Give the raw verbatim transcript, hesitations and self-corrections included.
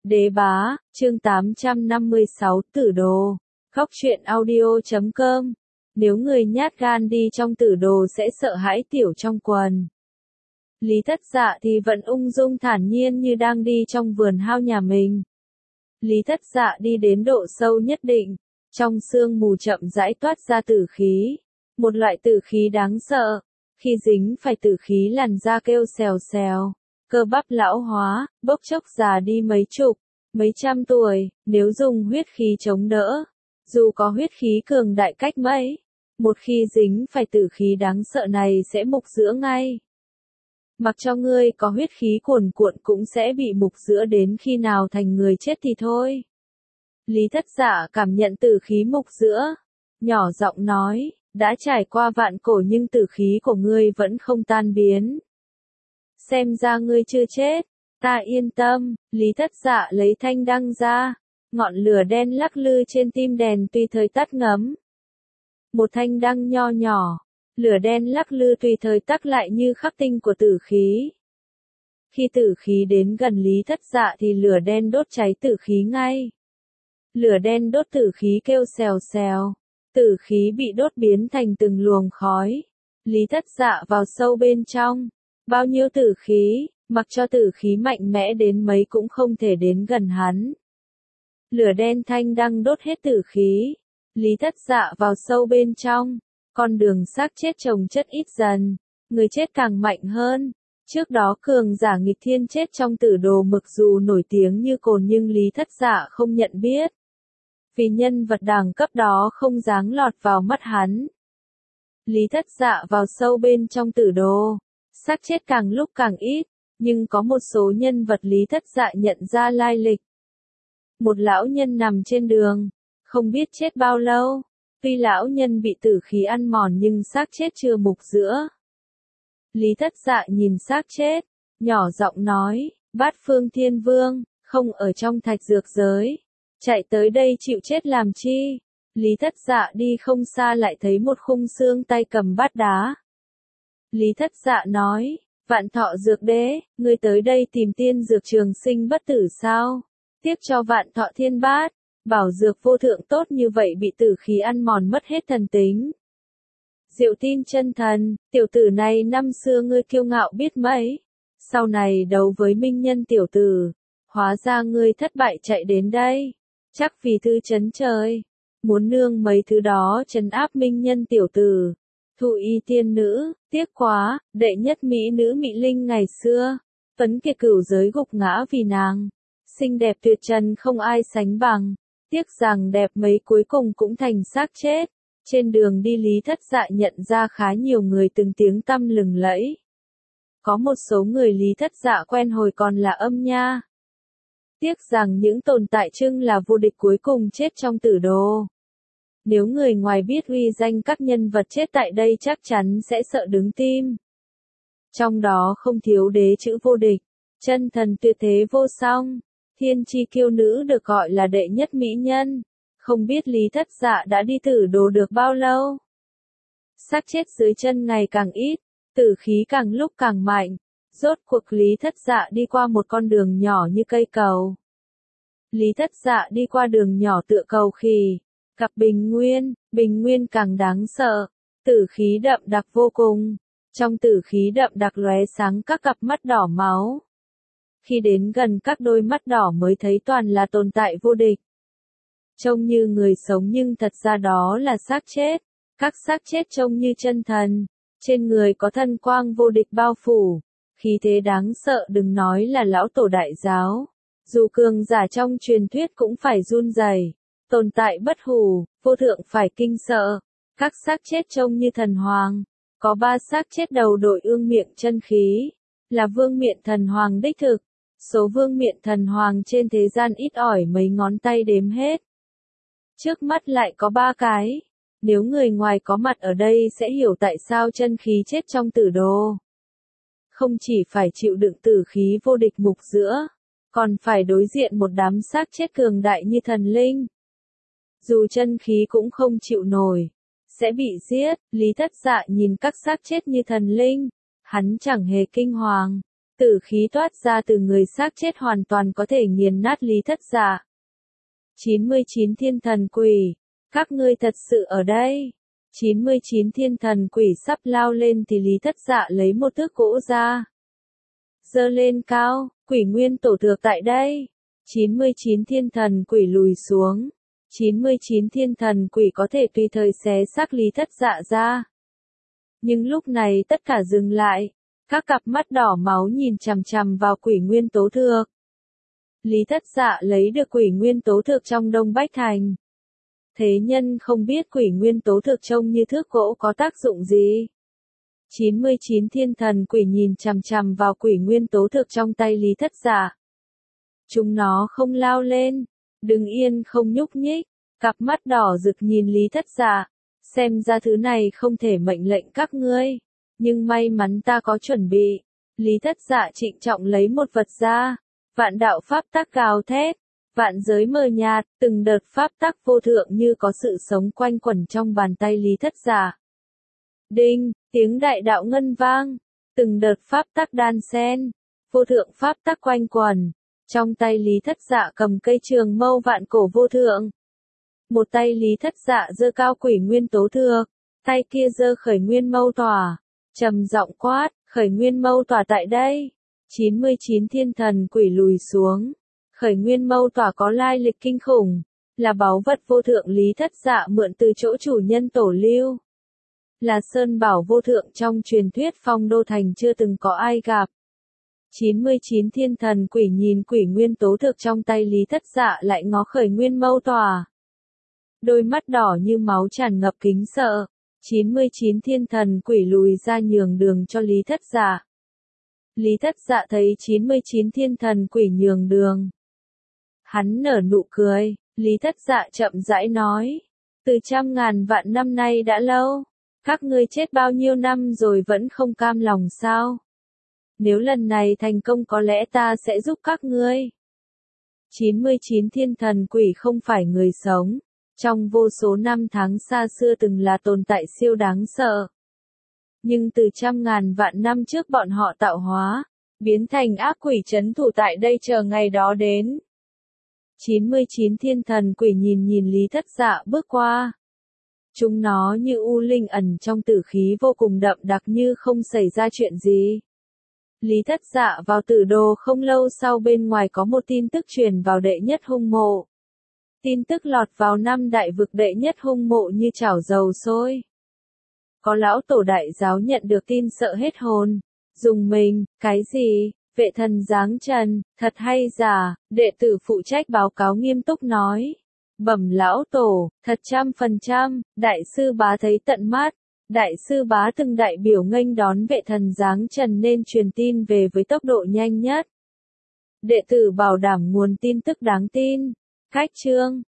Đế bá, chương tám trăm năm mươi sáu tử đồ. Góc truyện audio chấm com. Nếu người nhát gan đi trong tử đồ sẽ sợ hãi tiểu trong quần. Lý Thất Dạ thì vẫn ung dung thản nhiên như đang đi trong vườn hao nhà mình. Lý Thất Dạ đi đến độ sâu nhất định, trong sương mù chậm rãi toát ra tử khí. Một loại tử khí đáng sợ, khi dính phải tử khí làn da kêu xèo xèo. Cơ bắp lão hóa, bốc chốc già đi mấy chục, mấy trăm tuổi, nếu dùng huyết khí chống đỡ. Dù có huyết khí cường đại cách mấy, một khi dính phải tử khí đáng sợ này sẽ mục giữa ngay. Mặc cho ngươi có huyết khí cuồn cuộn cũng sẽ bị mục giữa đến khi nào thành người chết thì thôi. Lý Thất Dạ cảm nhận tử khí mục giữa, nhỏ giọng nói, đã trải qua vạn cổ nhưng tử khí của ngươi vẫn không tan biến. Xem ra ngươi chưa chết, ta yên tâm. Lý Thất Dạ lấy thanh đăng ra, ngọn lửa đen lắc lư trên tim đèn tùy thời tắt ngấm. Một thanh đăng nho nhỏ, lửa đen lắc lư tùy thời tắt lại như khắc tinh của tử khí. Khi tử khí đến gần Lý Thất Dạ thì lửa đen đốt cháy tử khí ngay. Lửa đen đốt tử khí kêu xèo xèo, tử khí bị đốt biến thành từng luồng khói. Lý Thất Dạ vào sâu bên trong. Bao nhiêu tử khí, mặc cho tử khí mạnh mẽ đến mấy cũng không thể đến gần hắn. Lửa đen thanh đăng đốt hết tử khí. Lý Thất Dạ vào sâu bên trong. Con đường xác chết chồng chất ít dần. Người chết càng mạnh hơn. Trước đó cường giả nghịch thiên chết trong tử đồ mực dù nổi tiếng như cồn nhưng Lý Thất Dạ không nhận biết. Vì nhân vật đẳng cấp đó không dáng lọt vào mắt hắn. Lý Thất Dạ vào sâu bên trong tử đồ. Xác chết càng lúc càng ít, nhưng có một số nhân vật Lý Thất Dạ nhận ra lai lịch. Một lão nhân nằm trên đường, không biết chết bao lâu. Tuy lão nhân bị tử khí ăn mòn nhưng xác chết chưa mục giữa. Lý Thất Dạ nhìn xác chết, nhỏ giọng nói, Bát Phương Thiên Vương, không ở trong thạch dược giới. Chạy tới đây chịu chết làm chi? Lý Thất Dạ đi không xa lại thấy một khung xương tay cầm bát đá. Lý Thất Dạ nói, Vạn Thọ Dược Đế, ngươi tới đây tìm tiên dược trường sinh bất tử sao? Tiếp cho Vạn Thọ Thiên Bát, bảo dược vô thượng tốt như vậy bị tử khí ăn mòn mất hết thần tính. Diệu Tin Chân Thần, tiểu tử này năm xưa ngươi kiêu ngạo biết mấy, sau này đấu với minh nhân tiểu tử, hóa ra ngươi thất bại chạy đến đây, chắc vì thư chấn trời, muốn nương mấy thứ đó trấn áp minh nhân tiểu tử. Thụ y tiên nữ, tiếc quá, đệ nhất mỹ nữ Mỹ Linh ngày xưa, Tuấn Kiệt cửu giới gục ngã vì nàng, xinh đẹp tuyệt trần không ai sánh bằng, tiếc rằng đẹp mấy cuối cùng cũng thành xác chết. Trên đường đi Lý Thất Dạ nhận ra khá nhiều người từng tiếng tăm lừng lẫy. Có một số người Lý Thất Dạ quen hồi còn là Âm Nha. Tiếc rằng những tồn tại trưng là vô địch cuối cùng chết trong tử đồ. Nếu người ngoài biết uy danh các nhân vật chết tại đây chắc chắn sẽ sợ đứng tim. Trong đó không thiếu đế chữ vô địch, chân thần tuyệt thế vô song, thiên chi kiêu nữ được gọi là đệ nhất mỹ nhân. Không biết Lý Thất Dạ đã đi tử đồ được bao lâu. Xác chết dưới chân ngày càng ít, tử khí càng lúc càng mạnh. Rốt cuộc Lý Thất Dạ đi qua một con đường nhỏ như cây cầu. Lý Thất Dạ đi qua đường nhỏ tựa cầu khỉ. Gặp bình nguyên, bình nguyên càng đáng sợ, tử khí đậm đặc vô cùng, trong tử khí đậm đặc lóe sáng các cặp mắt đỏ máu. Khi đến gần các đôi mắt đỏ mới thấy toàn là tồn tại vô địch. Trông như người sống nhưng thật ra đó là xác chết, các xác chết trông như chân thần, trên người có thần quang vô địch bao phủ, khí thế đáng sợ đừng nói là lão tổ đại giáo, dù cường giả trong truyền thuyết cũng phải run rẩy. Tồn tại bất hủ, vô thượng phải kinh sợ. Các xác chết trông như thần hoàng. Có ba xác chết đầu đội ương miệng chân khí. Là vương miện thần hoàng đích thực. Số vương miện thần hoàng trên thế gian ít ỏi mấy ngón tay đếm hết. Trước mắt lại có ba cái. Nếu người ngoài có mặt ở đây sẽ hiểu tại sao chân khí chết trong tử đồ. Không chỉ phải chịu đựng tử khí vô địch mục giữa, còn phải đối diện một đám xác chết cường đại như thần linh. Dù chân khí cũng không chịu nổi, sẽ bị giết. Lý Thất Dạ nhìn các xác chết như thần linh, hắn chẳng hề kinh hoàng, Tử khí toát ra từ người xác chết hoàn toàn có thể nghiền nát Lý Thất Dạ. chín mươi chín thiên thần quỷ, các ngươi thật sự ở đây. chín mươi chín thiên thần quỷ sắp lao lên thì Lý Thất Dạ lấy một thước gỗ ra. Giơ lên cao, quỷ nguyên tổ thượng tại đây. chín mươi chín thiên thần quỷ lùi xuống. chín mươi chín thiên thần quỷ có thể tùy thời xé xác Lý Thất Dạ ra. Nhưng lúc này tất cả dừng lại. Các cặp mắt đỏ máu nhìn chằm chằm vào quỷ nguyên tố thược. Lý Thất Dạ lấy được quỷ nguyên tố thược trong Đông Bách Thành. Thế nhân không biết quỷ nguyên tố thược trông như thước gỗ có tác dụng gì. chín mươi chín thiên thần quỷ nhìn chằm chằm vào quỷ nguyên tố thược trong tay Lý Thất Dạ. Chúng nó không lao lên, đứng yên không nhúc nhích, cặp mắt đỏ rực nhìn Lý Thất Dạ. Xem ra thứ này không thể mệnh lệnh các ngươi. Nhưng may mắn ta có chuẩn bị. Lý Thất Dạ trịnh trọng lấy một vật ra. Vạn đạo pháp tắc gào thét. Vạn giới mờ nhạt, từng đợt pháp tắc vô thượng như có sự sống quanh quẩn trong bàn tay Lý Thất Dạ. Đinh, tiếng đại đạo ngân vang. Từng đợt pháp tắc đan xen. Vô thượng pháp tắc quanh quẩn. Trong tay Lý Thất Dạ cầm cây trường mâu vạn cổ vô thượng. Một tay Lý Thất Dạ giơ cao quỷ nguyên tố thược. Tay kia giơ khởi nguyên mâu tỏa. Trầm giọng quát, khởi nguyên mâu tỏa tại đây. chín mươi chín thiên thần quỷ lùi xuống. Khởi nguyên mâu tỏa có lai lịch kinh khủng. Là báu vật vô thượng Lý Thất Dạ mượn từ chỗ chủ nhân tổ lưu. Là sơn bảo vô thượng trong truyền thuyết Phong Đô Thành chưa từng có ai gặp. chín mươi chín thiên thần quỷ nhìn quỷ nguyên tố thực trong tay Lý Thất Dạ lại ngó khởi nguyên mâu tỏa. Đôi mắt đỏ như máu tràn ngập kính sợ. chín mươi chín thiên thần quỷ lùi ra nhường đường cho Lý Thất Dạ. Lý Thất Dạ thấy chín mươi chín thiên thần quỷ nhường đường. Hắn nở nụ cười, Lý Thất Dạ chậm rãi nói. Từ trăm ngàn vạn năm nay đã lâu. Các ngươi chết bao nhiêu năm rồi vẫn không cam lòng sao? Nếu lần này thành công có lẽ ta sẽ giúp các ngươi. chín mươi chín thiên thần quỷ không phải người sống. Trong vô số năm tháng xa xưa từng là tồn tại siêu đáng sợ. Nhưng từ trăm ngàn vạn năm trước bọn họ tạo hóa, biến thành ác quỷ trấn thủ tại đây chờ ngày đó đến. chín mươi chín thiên thần quỷ nhìn nhìn Lý Thất Dạ bước qua. Chúng nó như u linh ẩn trong tử khí vô cùng đậm đặc như không xảy ra chuyện gì. Lý Thất Dạ vào tử đồ không lâu sau bên ngoài có một tin tức truyền vào đệ nhất hung mộ. Tin tức lọt vào năm đại vực đệ nhất hung mộ như chảo dầu sôi. Có lão tổ đại giáo nhận được tin sợ hết hồn. Dùng mình, cái gì, vệ thần giáng trần, thật hay giả, đệ tử phụ trách báo cáo nghiêm túc nói. Bẩm lão tổ, thật trăm phần trăm, đại sư bá thấy tận mắt. Đại sư bá từng đại biểu nghênh đón vệ thần giáng trần nên truyền tin về với tốc độ nhanh nhất. Đệ tử bảo đảm nguồn tin tức đáng tin. Cách chương